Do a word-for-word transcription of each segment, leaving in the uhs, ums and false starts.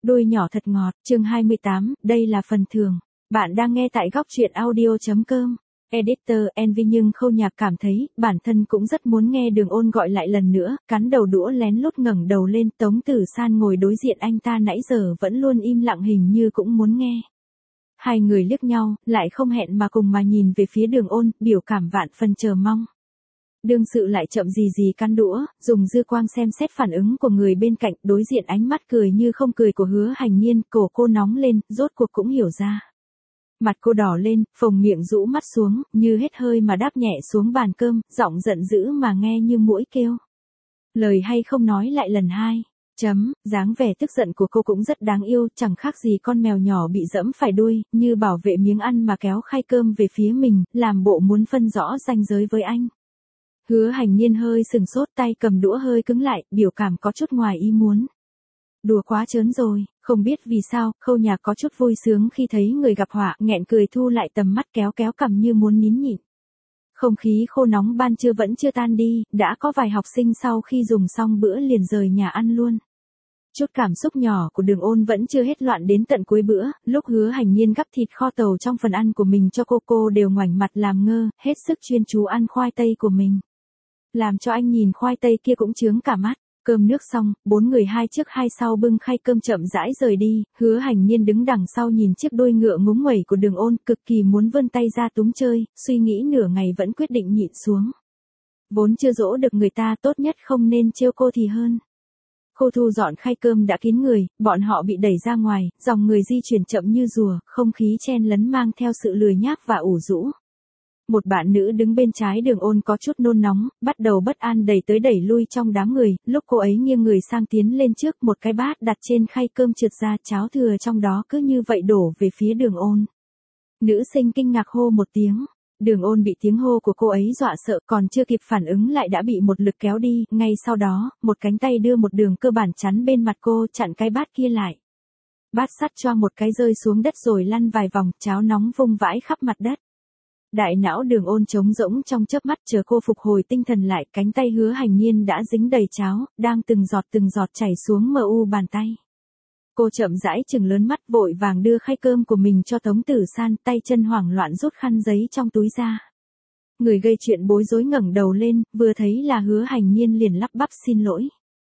Đôi nhỏ thật ngọt, chương hai mươi tám, đây là phần thưởng. Bạn đang nghe tại góc truyện audio.com. Editor Envy nhưng Khâu Nhạc cảm thấy, bản thân cũng rất muốn nghe Đường Ôn gọi lại lần nữa, cắn đầu đũa lén lút ngẩng đầu lên, Tống Tử San ngồi đối diện anh ta nãy giờ vẫn luôn im lặng hình như cũng muốn nghe. Hai người liếc nhau, lại không hẹn mà cùng mà nhìn về phía Đường Ôn, biểu cảm vạn phần chờ mong. Đương sự lại chậm gì gì cắn đũa, dùng dư quang xem xét phản ứng của người bên cạnh, đối diện ánh mắt cười như không cười của Hứa Hành Nhiên, cổ cô nóng lên, rốt cuộc cũng hiểu ra. Mặt cô đỏ lên, phồng miệng rũ mắt xuống, như hết hơi mà đáp nhẹ xuống bàn cơm, giọng giận dữ mà nghe như muỗi kêu. Lời hay không nói lại lần hai. Chấm, dáng vẻ tức giận của cô cũng rất đáng yêu, chẳng khác gì con mèo nhỏ bị dẫm phải đuôi, như bảo vệ miếng ăn mà kéo khay cơm về phía mình, làm bộ muốn phân rõ ranh giới với anh. Hứa Hành Nhiên hơi sừng sốt, tay cầm đũa hơi cứng lại, biểu cảm có chút ngoài ý muốn. Đùa quá trớn rồi, không biết vì sao, Khâu Nhạc có chút vui sướng khi thấy người gặp họa, nghẹn cười thu lại tầm mắt kéo kéo cằm như muốn nín nhịn. Không khí khô nóng ban trưa vẫn chưa tan đi, đã có vài học sinh sau khi dùng xong bữa liền rời nhà ăn luôn. Chút cảm xúc nhỏ của Đường Ôn vẫn chưa hết loạn đến tận cuối bữa, lúc Hứa Hành Nhiên gắp thịt kho tàu trong phần ăn của mình cho cô cô đều ngoảnh mặt làm ngơ, hết sức chuyên chú ăn khoai tây của mình. Làm cho anh nhìn khoai tây kia cũng chướng cả mắt. Cơm nước xong, bốn người hai trước hai sau bưng khay cơm chậm rãi rời đi, Hứa Hành Nhiên đứng đằng sau nhìn chiếc đuôi ngựa ngúng nguẩy của Đường Ôn, cực kỳ muốn vươn tay ra túm chơi, suy nghĩ nửa ngày vẫn quyết định nhịn xuống. Vốn chưa dỗ được người ta, tốt nhất không nên trêu cô thì hơn. Cô thu dọn khay cơm đã kín người, bọn họ bị đẩy ra ngoài, dòng người di chuyển chậm như rùa, không khí chen lấn mang theo sự lười nhác và ủ rũ. Một bạn nữ đứng bên trái Đường Ôn có chút nôn nóng, bắt đầu bất an đẩy tới đẩy lui trong đám người, lúc cô ấy nghiêng người sang tiến lên trước, một cái bát đặt trên khay cơm trượt ra, cháo thừa trong đó cứ như vậy đổ về phía Đường Ôn. Nữ sinh kinh ngạc hô một tiếng. Đường Ôn bị tiếng hô của cô ấy dọa sợ, còn chưa kịp phản ứng lại đã bị một lực kéo đi, ngay sau đó, một cánh tay đưa một đường cơ bản chắn bên mặt cô, chặn cái bát kia lại. Bát sắt choang một cái rơi xuống đất rồi lăn vài vòng, cháo nóng vung vãi khắp mặt đất. Đại não Đường Ôn trống rỗng trong chớp mắt, chờ cô phục hồi tinh thần lại, cánh tay Hứa Hành Nhiên đã dính đầy cháo, đang từng giọt từng giọt chảy xuống mờ u bàn tay. Cô chậm rãi chừng lớn mắt, vội vàng đưa khay cơm của mình cho Tống Tử San, tay chân hoảng loạn rút khăn giấy trong túi ra. Người gây chuyện bối rối ngẩng đầu lên, vừa thấy là Hứa Hành Nhiên liền lắp bắp xin lỗi.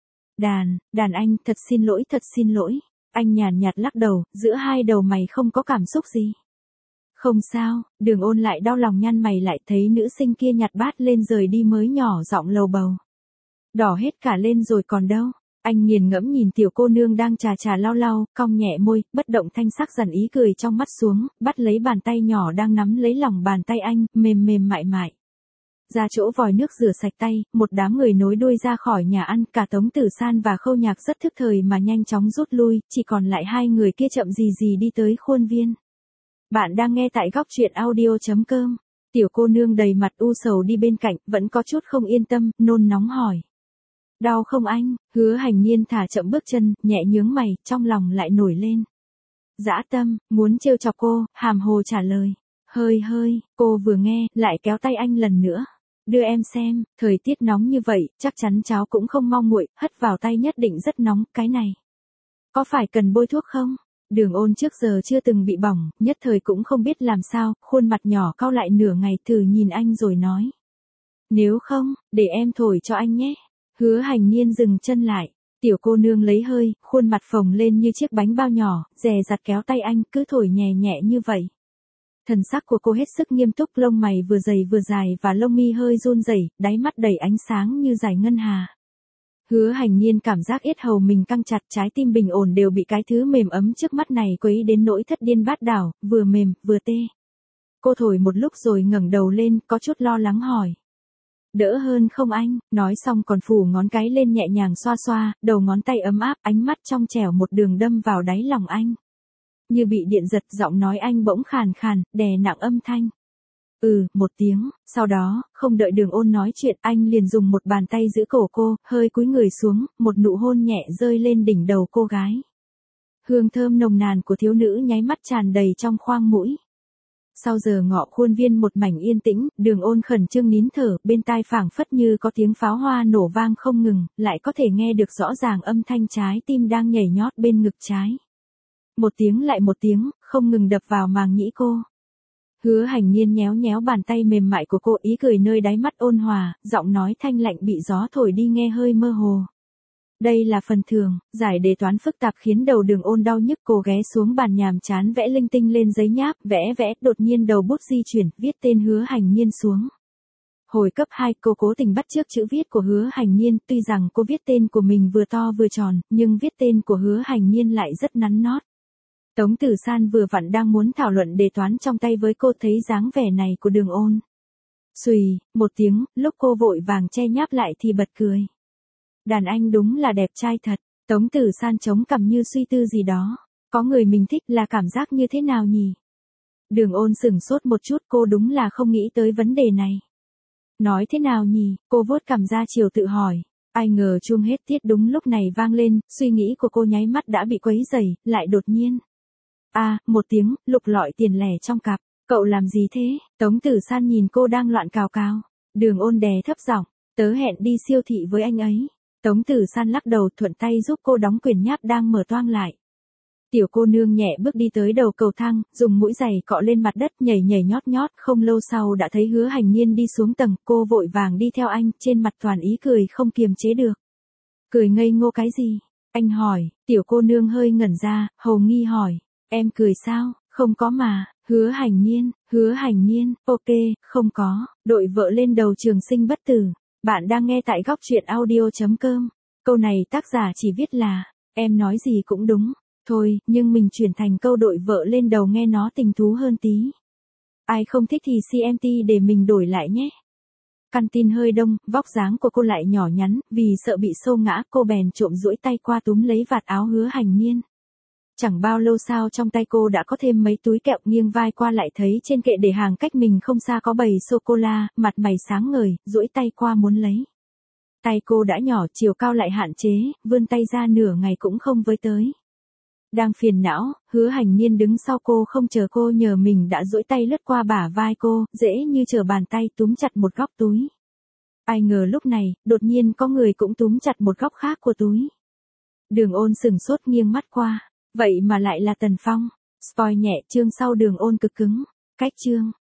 Đàn, đàn anh, thật xin lỗi, thật xin lỗi. Anh nhàn nhạt lắc đầu, giữa hai đầu mày không có cảm xúc gì. Không sao, Đường Ôn lại đau lòng nhăn mày lại, thấy nữ sinh kia nhặt bát lên rời đi mới nhỏ giọng lầu bầu. Đỏ hết cả lên rồi còn đâu. Anh nghiền ngẫm nhìn tiểu cô nương đang chà chà lau lau, cong nhẹ môi, bất động thanh sắc dần ý cười trong mắt xuống, bắt lấy bàn tay nhỏ đang nắm lấy lòng bàn tay anh, mềm mềm mại mại. Ra chỗ vòi nước rửa sạch tay, một đám người nối đuôi ra khỏi nhà ăn, cả Tống Tử San và Khâu Nhạc rất thức thời mà nhanh chóng rút lui, chỉ còn lại hai người kia chậm gì gì đi tới khuôn viên. Bạn đang nghe tại góc truyện audio.com. Tiểu cô nương đầy mặt u sầu đi bên cạnh, vẫn có chút không yên tâm, nôn nóng hỏi. Đau không anh? Hứa Hành Nhiên thả chậm bước chân, nhẹ nhướng mày, trong lòng lại nổi lên. Dã tâm, muốn trêu chọc cô, hàm hồ trả lời. Hơi hơi, cô vừa nghe, lại kéo tay anh lần nữa. Đưa em xem, thời tiết nóng như vậy, chắc chắn cháu cũng không mong nguội, hất vào tay nhất định rất nóng, cái này. Có phải cần bôi thuốc không? Đường Ôn trước giờ chưa từng bị bỏng, nhất thời cũng không biết làm sao, khuôn mặt nhỏ cau lại nửa ngày, thử nhìn anh rồi nói. Nếu không, để em thổi cho anh nhé. Hứa Hành Nhiên dừng chân lại, tiểu cô nương lấy hơi, khuôn mặt phồng lên như chiếc bánh bao nhỏ, dè dặt kéo tay anh, cứ thổi nhẹ nhẹ như vậy. Thần sắc của cô hết sức nghiêm túc, lông mày vừa dày vừa dài và lông mi hơi run rẩy, đáy mắt đầy ánh sáng như dải ngân hà. Hứa Hành Nhiên cảm giác yết hầu mình căng chặt, trái tim bình ổn đều bị cái thứ mềm ấm trước mắt này quấy đến nỗi thất điên bát đảo, vừa mềm, vừa tê. Cô thổi một lúc rồi ngẩng đầu lên, có chút lo lắng hỏi. Đỡ hơn không anh? Nói xong còn phủ ngón cái lên nhẹ nhàng xoa xoa, đầu ngón tay ấm áp, ánh mắt trong trẻo một đường đâm vào đáy lòng anh. Như bị điện giật, giọng nói anh bỗng khàn khàn, đè nặng âm thanh. Ừ, một tiếng, sau đó, không đợi Đường Ôn nói chuyện, anh liền dùng một bàn tay giữ cổ cô, hơi cúi người xuống, một nụ hôn nhẹ rơi lên đỉnh đầu cô gái. Hương thơm nồng nàn của thiếu nữ nháy mắt tràn đầy trong khoang mũi. Sau giờ ngọ khuôn viên một mảnh yên tĩnh, Đường Ôn khẩn trương nín thở, bên tai phảng phất như có tiếng pháo hoa nổ vang không ngừng, lại có thể nghe được rõ ràng âm thanh trái tim đang nhảy nhót bên ngực trái. Một tiếng lại một tiếng, không ngừng đập vào màng nhĩ cô. Hứa Hành Nhiên nhéo nhéo bàn tay mềm mại của cô, ý cười nơi đáy mắt ôn hòa, giọng nói thanh lạnh bị gió thổi đi nghe hơi mơ hồ. Đây là phần thưởng, giải đề toán phức tạp khiến đầu Đường Ôn đau nhức, cô ghé xuống bàn nhàm chán vẽ linh tinh lên giấy nháp, vẽ vẽ, đột nhiên đầu bút di chuyển, viết tên Hứa Hành Nhiên xuống. Hồi cấp hai cô cố tình bắt chước chữ viết của Hứa Hành Nhiên, tuy rằng cô viết tên của mình vừa to vừa tròn, nhưng viết tên của Hứa Hành Nhiên lại rất nắn nót. Tống Tử San vừa vặn đang muốn thảo luận đề toán trong tay với cô, thấy dáng vẻ này của Đường Ôn. Xùy, một tiếng, lúc cô vội vàng che nháp lại thì bật cười. Đàn anh đúng là đẹp trai thật. Tống Tử San chống cằm như suy tư gì đó. Có người mình thích là cảm giác như thế nào nhỉ? Đường Ôn sửng sốt một chút, cô đúng là không nghĩ tới vấn đề này. Nói thế nào nhỉ? Cô vuốt cằm ra chiều tự hỏi. Ai ngờ chuông hết tiết đúng lúc này vang lên, suy nghĩ của cô nháy mắt đã bị quấy rầy, lại đột nhiên. A, à, một tiếng, lục lọi tiền lẻ trong cặp. Cậu làm gì thế? Tống Tử San nhìn cô đang loạn cào cào. Đường Ôn đè thấp giọng, tớ hẹn đi siêu thị với anh ấy. Tống Tử San lắc đầu, thuận tay giúp cô đóng quyển nháp đang mở toang lại. Tiểu cô nương nhẹ bước đi tới đầu cầu thang, dùng mũi giày cọ lên mặt đất, nhảy nhảy nhót nhót, không lâu sau đã thấy Hứa Hành Nhiên đi xuống tầng, cô vội vàng đi theo anh, trên mặt toàn ý cười không kiềm chế được. Cười ngây ngô cái gì? Anh hỏi. Tiểu cô nương hơi ngẩn ra, hầu nghi hỏi, em cười sao? Không có mà. Hứa Hành Nhiên, Hứa Hành Nhiên, ok, không có. Đội vợ lên đầu trường sinh bất tử. Bạn đang nghe tại góc truyện audio chấm com. Câu này tác giả chỉ viết là, em nói gì cũng đúng. Thôi, nhưng mình chuyển thành câu đội vợ lên đầu nghe nó tình thú hơn tí. Ai không thích thì xê em tê để mình đổi lại nhé. Căn tin hơi đông, vóc dáng của cô lại nhỏ nhắn, vì sợ bị xô ngã, cô bèn trộm duỗi tay qua túm lấy vạt áo Hứa Hành Nhiên. Chẳng bao lâu sau trong tay cô đã có thêm mấy túi kẹo, nghiêng vai qua lại thấy trên kệ để hàng cách mình không xa có bầy sô-cô-la, mặt mày sáng ngời, duỗi tay qua muốn lấy. Tay cô đã nhỏ, chiều cao lại hạn chế, vươn tay ra nửa ngày cũng không với tới. Đang phiền não, Hứa Hành Nhiên đứng sau cô không chờ cô nhờ mình đã duỗi tay lướt qua bả vai cô, dễ như trở bàn tay túm chặt một góc túi. Ai ngờ lúc này, đột nhiên có người cũng túm chặt một góc khác của túi. Đường Ôn sửng sốt nghiêng mắt qua, vậy mà lại là Tần Phong. Spoil nhẹ, chương sau Đường Ôn cực cứng. Cách chương.